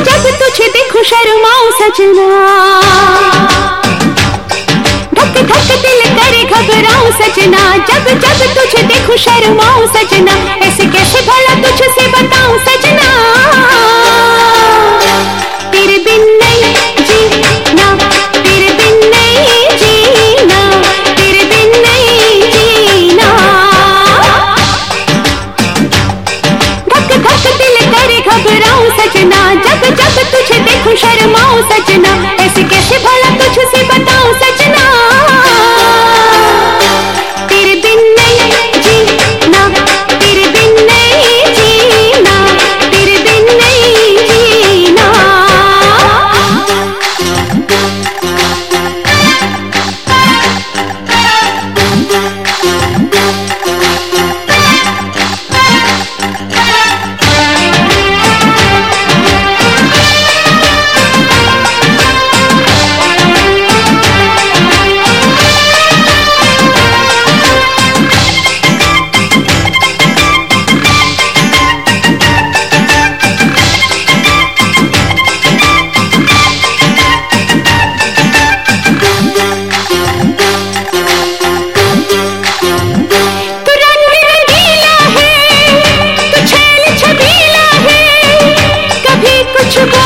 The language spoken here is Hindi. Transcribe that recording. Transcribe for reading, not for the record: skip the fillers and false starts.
जब तुझे देखूं शर्माऊं सजना, धक धक दिल करे घबराऊं सजना, जब जब तुझे देखूं शर्माऊं सजना, ऐसे कैसे भला तुझसे बताऊं सजना, तेरे बिन नहीं जीना, तेरे बिन नहीं जीना, तेरे बिन नहीं जीना। धक धक दिल करे घबराऊं सजना, जब जब तुझे देखूं शर्माऊं सजना, ऐसे कैसे भला तुझसे बताऊं सजना, तेरे बिन नहीं जीना, तेरे बिन नहीं जीना, तेरे बिन नहीं जीना। कुछ